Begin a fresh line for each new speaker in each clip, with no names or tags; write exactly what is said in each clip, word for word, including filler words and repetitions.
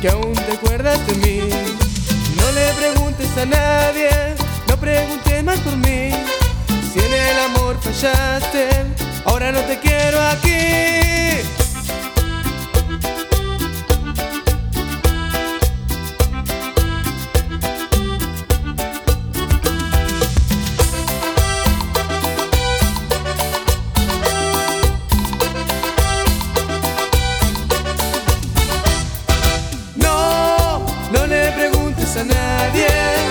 que aún te acuerdas de mí. No le preguntes a nadie, no preguntes más por mí. Si en el amor fallaste, ahora no te quiero aquí. No le preguntes a nadie,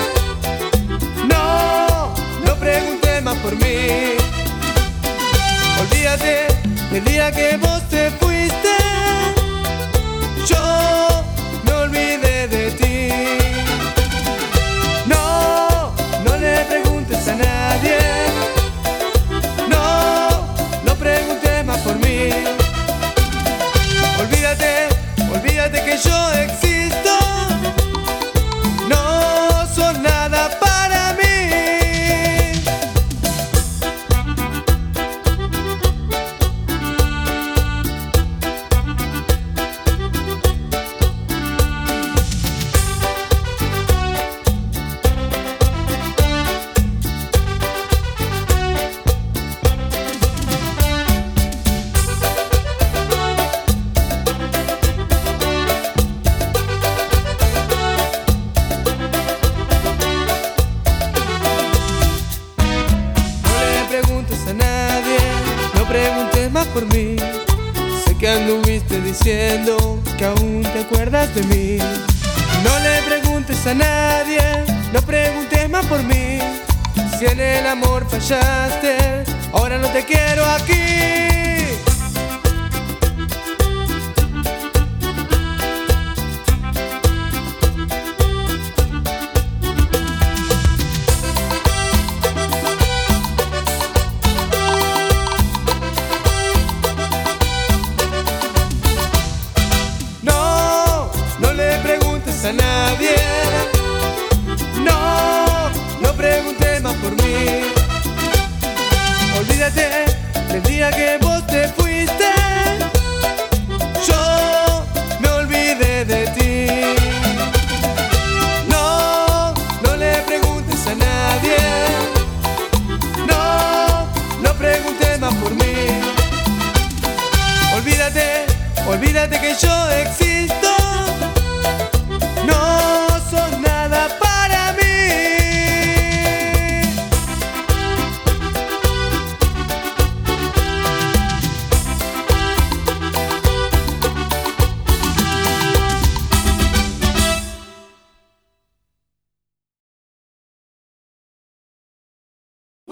no, no preguntes más por mí. Olvídate del día que vos te fuiste, yo me olvidé de ti. No, no le preguntes a nadie, no, no preguntes más por mí. Olvídate, olvídate que yo existo. No son nada para mí. A nadie, no preguntes más por mí. Sé que anduviste diciendo que aún te acuerdas de mí. No le preguntes a nadie, no preguntes más por mí. Si en el amor fallaste, ahora no te quiero aquí.